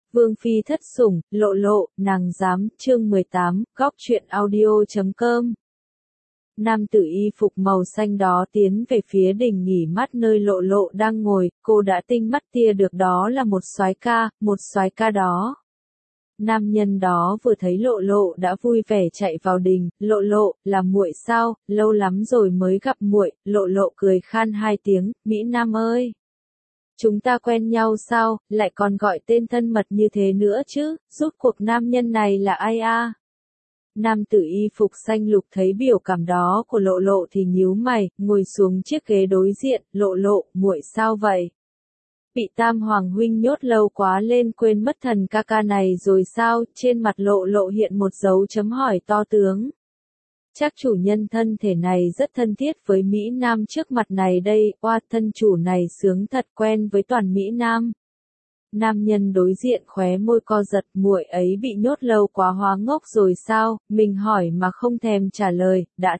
Vương phi thất sủng, lộ lộ, nàng dám, chương 18, góc truyện audio.com. Nam tử y phục màu xanh đó tiến về phía đình nghỉ mát nơi lộ lộ đang ngồi, cô đã tinh mắt tia được đó là một soái ca đó. Nam nhân đó vừa thấy lộ lộ đã vui vẻ chạy vào đình, lộ lộ, là muội sao, lâu lắm rồi mới gặp muội, lộ lộ cười khan hai tiếng, Mỹ Nam ơi. Chúng ta quen nhau sao, lại còn gọi tên thân mật như thế nữa chứ, rốt cuộc nam nhân này là ai a? Nam tử y phục xanh lục thấy biểu cảm đó của lộ lộ thì nhíu mày, ngồi xuống chiếc ghế đối diện, lộ lộ, muội sao vậy? Bị Tam Hoàng huynh nhốt lâu quá lên quên mất thần ca ca này rồi sao, trên mặt lộ lộ hiện một dấu chấm hỏi to tướng. Chắc chủ nhân thân thể này rất thân thiết với Mỹ Nam trước mặt này đây, oa thân chủ này sướng thật quen với toàn Mỹ Nam. Nam nhân đối diện khóe môi co giật, muội ấy bị nhốt lâu quá hóa ngốc rồi sao, mình hỏi mà không thèm trả lời, đã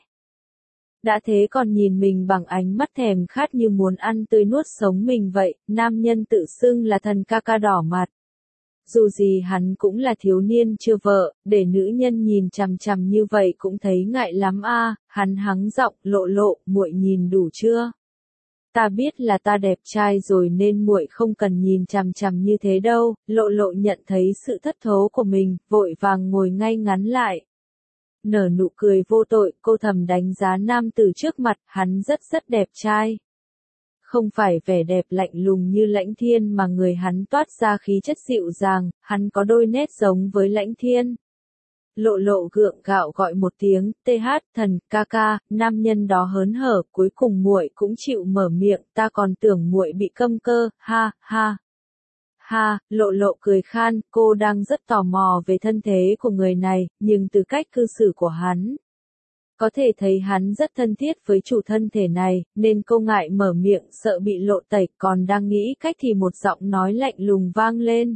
thế còn nhìn mình bằng ánh mắt thèm khát như muốn ăn tươi nuốt sống mình vậy, nam nhân tự xưng là thần ca ca đỏ mặt. Dù gì hắn cũng là thiếu niên chưa vợ, để nữ nhân nhìn chằm chằm như vậy cũng thấy ngại lắm a. Hắn hắng giọng, lộ lộ, muội nhìn đủ chưa? Ta biết là ta đẹp trai rồi nên muội không cần nhìn chằm chằm như thế đâu, lộ lộ nhận thấy sự thất thố của mình, vội vàng ngồi ngay ngắn lại. Nở nụ cười vô tội, cô thầm đánh giá nam tử trước mặt, hắn rất đẹp trai. Không phải vẻ đẹp lạnh lùng như Lãnh Thiên mà người hắn toát ra khí chất dịu dàng, hắn có đôi nét giống với Lãnh Thiên. Lộ lộ gượng gạo gọi một tiếng, TH, thần, ca ca, nam nhân đó hớn hở, cuối cùng muội cũng chịu mở miệng, ta còn tưởng muội bị câm cơ, ha, ha. Ha, lộ lộ cười khan, cô đang rất tò mò về thân thế của người này, nhưng từ cách cư xử của hắn. Có thể thấy hắn rất thân thiết với chủ thân thể này, nên cô ngại mở miệng sợ bị lộ tẩy, còn đang nghĩ cách thì một giọng nói lạnh lùng vang lên.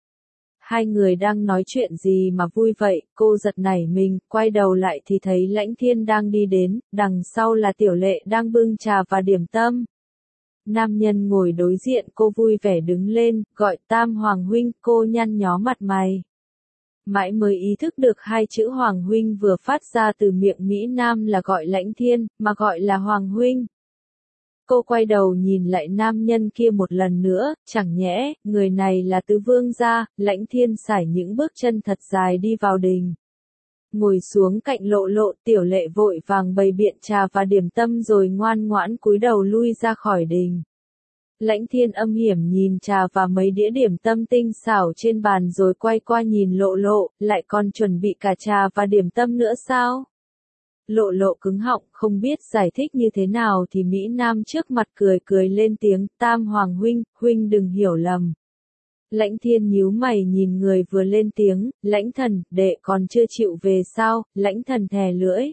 Hai người đang nói chuyện gì mà vui vậy, cô giật nảy mình, quay đầu lại thì thấy Lãnh Thiên đang đi đến, đằng sau là Tiểu Lệ đang bưng trà và điểm tâm. Nam nhân ngồi đối diện cô vui vẻ đứng lên, gọi Tam Hoàng huynh, cô nhăn nhó mặt mày. Mãi mới ý thức được hai chữ Hoàng huynh vừa phát ra từ miệng Mỹ Nam là gọi Lãnh Thiên, mà gọi là Hoàng huynh. Cô quay đầu nhìn lại nam nhân kia một lần nữa, chẳng nhẽ, người này là Tứ Vương gia, Lãnh Thiên sải những bước chân thật dài đi vào đình. Ngồi xuống cạnh lộ lộ, Tiểu Lệ vội vàng bày biện trà và điểm tâm rồi ngoan ngoãn cúi đầu lui ra khỏi đình. Lãnh Thiên âm hiểm nhìn trà và mấy đĩa điểm tâm tinh xảo trên bàn rồi quay qua nhìn lộ lộ, lại còn chuẩn bị cả trà và điểm tâm nữa sao? Lộ lộ cứng họng, không biết giải thích như thế nào thì Mỹ Nam trước mặt cười lên tiếng, Tam Hoàng huynh, huynh đừng hiểu lầm. Lãnh Thiên nhíu mày nhìn người vừa lên tiếng, Lãnh thần, đệ còn chưa chịu về sao, Lãnh thần thè lưỡi.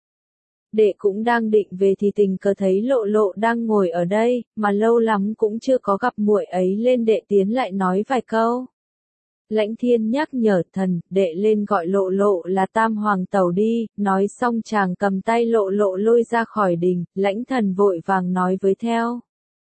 Đệ cũng đang định về thì tình cờ thấy lộ lộ đang ngồi ở đây, mà lâu lắm cũng chưa có gặp muội ấy lên đệ tiến lại nói vài câu. Lãnh Thiên nhắc nhở thần, đệ lên gọi lộ lộ là Tam Hoàng tẩu đi, nói xong chàng cầm tay lộ lộ lôi ra khỏi đình, Lãnh thần vội vàng nói với theo.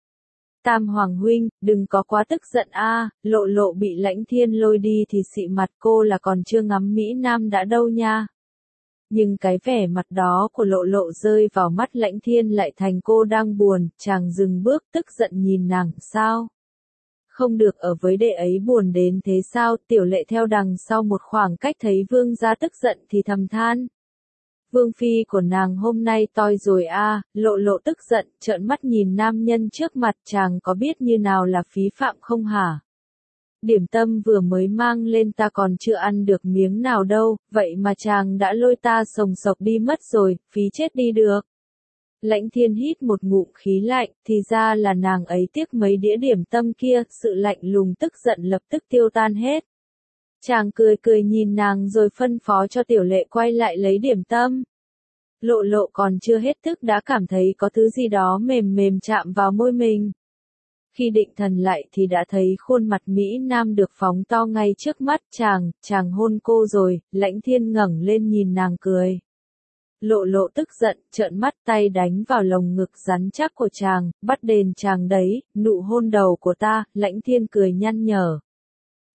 Tam Hoàng huynh, đừng có quá tức giận a, lộ lộ bị Lãnh Thiên lôi đi thì xị mặt cô là còn chưa ngắm Mỹ Nam đã đâu nha. Nhưng cái vẻ mặt đó của lộ lộ rơi vào mắt Lãnh Thiên lại thành cô đang buồn, chàng dừng bước tức giận nhìn nàng, sao? Không được ở với đệ ấy buồn đến thế sao? Tiểu Lệ theo đằng sau một khoảng cách thấy vương gia tức giận thì thầm than. Vương phi của nàng hôm nay toi rồi a, lộ lộ tức giận, trợn mắt nhìn nam nhân trước mặt, chàng có biết như nào là phí phạm không hả? Điểm tâm vừa mới mang lên ta còn chưa ăn được miếng nào đâu, vậy mà chàng đã lôi ta sồng sộc đi mất rồi, phí chết đi được. Lãnh Thiên hít một ngụm khí lạnh, thì ra là nàng ấy tiếc mấy đĩa điểm tâm kia, sự lạnh lùng tức giận lập tức tiêu tan hết. Chàng cười nhìn nàng rồi phân phó cho Tiểu Lệ quay lại lấy điểm tâm. Lộ lộ còn chưa hết thức đã cảm thấy có thứ gì đó mềm mềm chạm vào môi mình. Khi định thần lại thì đã thấy khuôn mặt Mỹ Nam được phóng to ngay trước mắt chàng hôn cô rồi, Lãnh Thiên ngẩng lên nhìn nàng cười. Lộ lộ tức giận, trợn mắt tay đánh vào lồng ngực rắn chắc của chàng, bắt đền chàng đấy, nụ hôn đầu của ta, Lãnh Thiên cười nhăn nhở.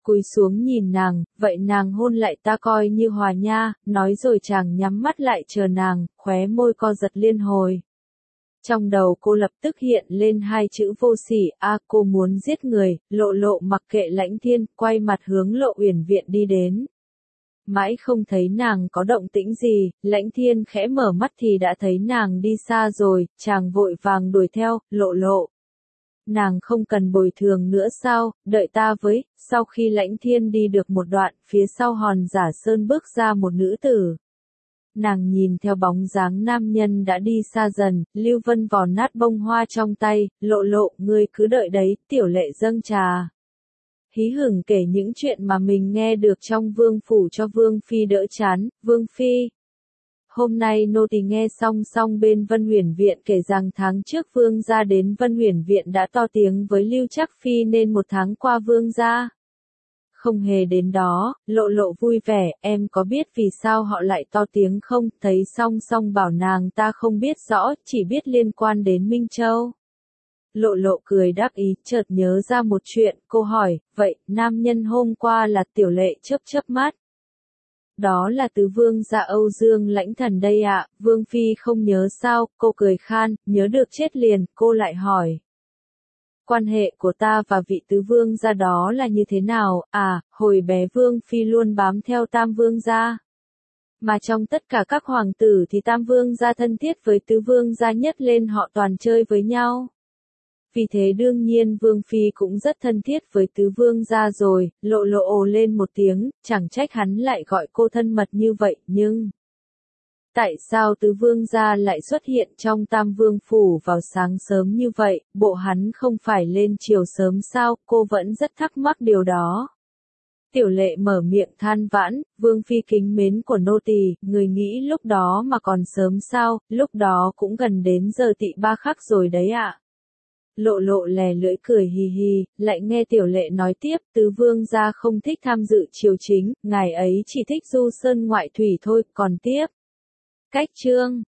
cúi xuống nhìn nàng, vậy nàng hôn lại ta coi như hòa nha, nói rồi chàng nhắm mắt lại chờ nàng, khóe môi co giật liên hồi. Trong đầu cô lập tức hiện lên hai chữ vô sỉ, cô muốn giết người, Lộ Lộ mặc kệ Lãnh Thiên, quay mặt hướng Lộ Uyển Viện đi đến. Mãi không thấy nàng có động tĩnh gì, Lãnh Thiên khẽ mở mắt thì đã thấy nàng đi xa rồi, chàng vội vàng đuổi theo, Lộ Lộ. Nàng không cần bồi thường nữa sao, đợi ta với, sau khi Lãnh Thiên đi được một đoạn, phía sau Hòn Giả Sơn bước ra một nữ tử. Nàng nhìn theo bóng dáng nam nhân đã đi xa dần, Lưu Vân vò nát bông hoa trong tay, Lộ Lộ, ngươi cứ đợi đấy, Tiểu Lệ dâng trà. Hí hửng kể những chuyện mà mình nghe được trong vương phủ cho Vương Phi đỡ chán, Vương Phi. Hôm nay nô tỳ nghe xong bên Vân Huyền Viện kể rằng tháng trước Vương gia đến Vân Huyền Viện đã to tiếng với Lưu Trác Phi nên một tháng qua Vương gia không hề đến đó. Lộ Lộ vui vẻ, em có biết vì sao họ lại to tiếng không? Thấy song bảo nàng ta không biết rõ, chỉ biết liên quan đến Minh Châu. Lộ Lộ cười đáp ý, chợt nhớ ra một chuyện, cô hỏi, vậy, nam nhân hôm qua là Tiểu Lệ chớp mắt. Đó là tứ vương gia Âu Dương Lãnh Thần đây ạ, Vương Phi không nhớ sao, cô cười khan, nhớ được chết liền, cô lại hỏi. Quan hệ của ta và vị tứ vương gia đó là như thế nào, hồi bé Vương Phi luôn bám theo Tam Vương gia. Mà trong tất cả các hoàng tử thì Tam Vương gia thân thiết với tứ vương gia nhất lên họ toàn chơi với nhau. Vì thế đương nhiên Vương Phi cũng rất thân thiết với tứ vương gia rồi, Lộ Lộ ồ lên một tiếng, chẳng trách hắn lại gọi cô thân mật như vậy, nhưng... Tại sao tứ vương gia lại xuất hiện trong Tam Vương phủ vào sáng sớm như vậy, bộ hắn không phải lên chiều sớm sao, cô vẫn rất thắc mắc điều đó. Tiểu Lệ mở miệng than vãn, Vương Phi kính mến của nô tỳ, người nghĩ lúc đó mà còn sớm sao, lúc đó cũng gần đến giờ tỵ ba khắc rồi đấy ạ. Lộ Lộ lè lưỡi cười hì hì, lại nghe Tiểu Lệ nói tiếp, tứ vương gia không thích tham dự triều chính, ngài ấy chỉ thích du sơn ngoại thủy thôi, còn tiếp. Cách chương